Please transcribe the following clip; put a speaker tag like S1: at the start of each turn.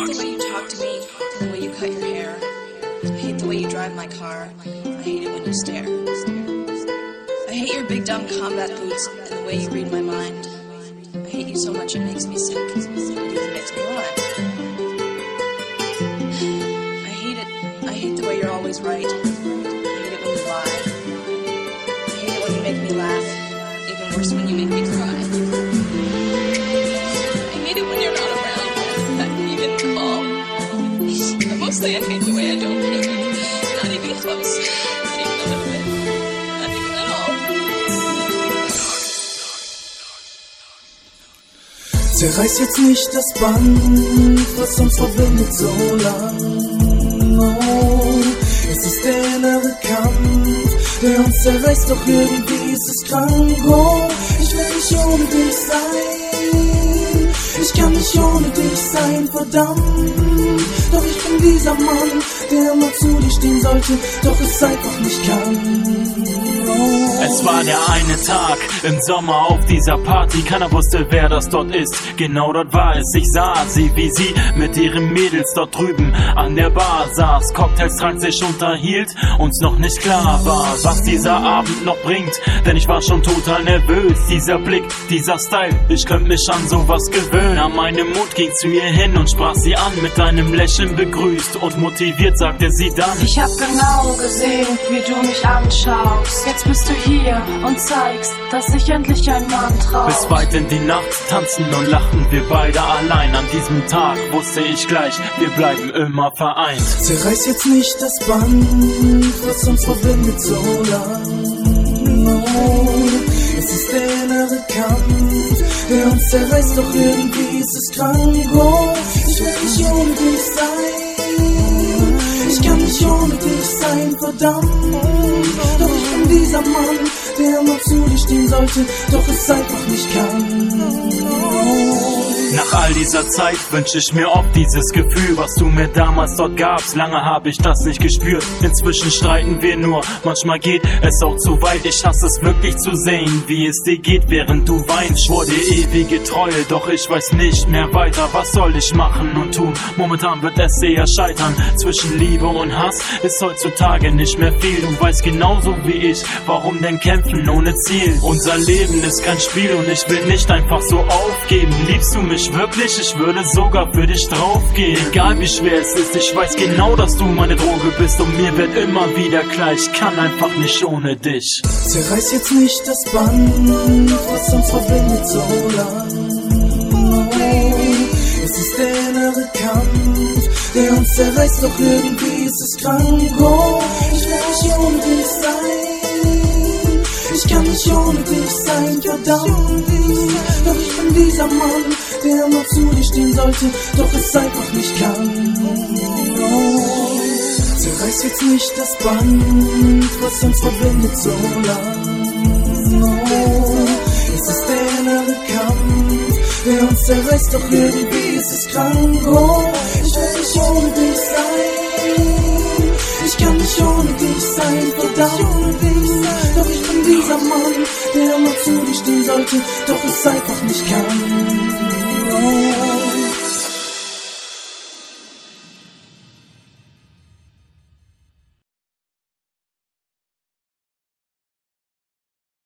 S1: hate the way you talk to me and the way you cut your hair. I hate the way you drive my car. I hate it when you stare. I hate your big dumb combat boots and the way you read my mind. I hate you so much it makes me sick. It even makes me rhyme. I hate the way you're always right. I hate it when you lie. I hate it when you make me laugh. Even worse when you make me cry. I hate it when you're not around. Not even calm. But mostly I hate the way I don't hate you. Not even close. Not even a little bit. Not even at all.
S2: Zerreiß jetzt nicht das Band, was uns verbindet so lang. Oh, es ist der innere Kampf, der uns zerreißt, doch irgendwie ist es krank. Oh, ich will nicht ohne dich sein, ich kann nicht ohne dich sein, verdammt. Doch ich bin dieser Mann, der immer zu dir stehen sollte, doch es einfach nicht kann. Oh.
S3: Es war der eine Tag im Sommer auf dieser Party, keiner wusste, wer das dort ist. Genau dort war es, ich sah sie, wie sie mit ihren Mädels dort drüben an der Bar saß, Cocktails trank, sich unterhielt, uns noch nicht klar war, was dieser Abend noch bringt, denn ich war schon total nervös. Dieser Blick, dieser Style, ich könnte mich an sowas gewöhnen. An meinem Mut ging zu ihr hin und sprach sie an, mit einem Lächeln begrüßt und motiviert sagte sie dann:
S4: Ich hab genau gesehen, wie du mich anschaust. Jetzt bist du hier und zeigst, dass sich endlich ein Mann traut.
S3: Bis weit in die Nacht tanzen und lachten wir beide allein. An diesem Tag wusste ich gleich, wir bleiben immer vereint.
S2: Zerreiß jetzt nicht das Band, was uns verbindet so lang. Oh, es ist der innere Kampf, der uns zerreißt, doch irgendwie ist es krank. Oh, ich will nicht ohne dich sein, ich kann nicht ohne dich sein, verdammt. Doch ich bin dieser Mann, der immer zu dir stehen sollte, doch es einfach nicht kann.
S3: Nach all dieser Zeit wünsch ich mir oft dieses Gefühl, was du mir damals dort gabst. Lange habe ich das nicht gespürt, inzwischen streiten wir nur. Manchmal geht es auch zu weit, ich hasse es wirklich zu sehen, wie es dir geht, während du weinst. Schwor dir ewige Treue, doch ich weiß nicht mehr weiter. Was soll ich machen und tun? Momentan wird es eher scheitern. Zwischen Liebe und Hass ist heutzutage nicht mehr viel. Du weißt genauso wie ich, warum denn kämpfen ohne Ziel? Unser Leben ist kein Spiel und ich will nicht einfach so aufgeben. Liebst du mich wirklich? Ich würde sogar für dich draufgehen. Egal wie schwer es ist, ich weiß genau, dass du meine Droge bist. Und mir wird immer wieder klar, ich kann einfach nicht ohne dich.
S2: Zerreiß jetzt nicht das Band, was uns verbindet so lang. Oh, es ist der innere Kampf, der uns zerreißt, doch irgendwie ist es krank. Oh, ich will nicht ohne dich sein, ich kann nicht ohne dich sein, verdammt. Doch ich bin dieser Mann, der immer zu dir stehen sollte, doch es einfach nicht kann. Oh, zerreiß jetzt nicht das Band, was uns verbindet so lang. Oh, es ist der innere Kampf, der uns zerreißt, doch irgendwie ist es krank. Oh, ich will nicht ohne dich sein, ich kann nicht ohne dich sein, verdammt. Doch ich bin dieser Mann, der immer zu dir stehen sollte, doch es einfach nicht kann.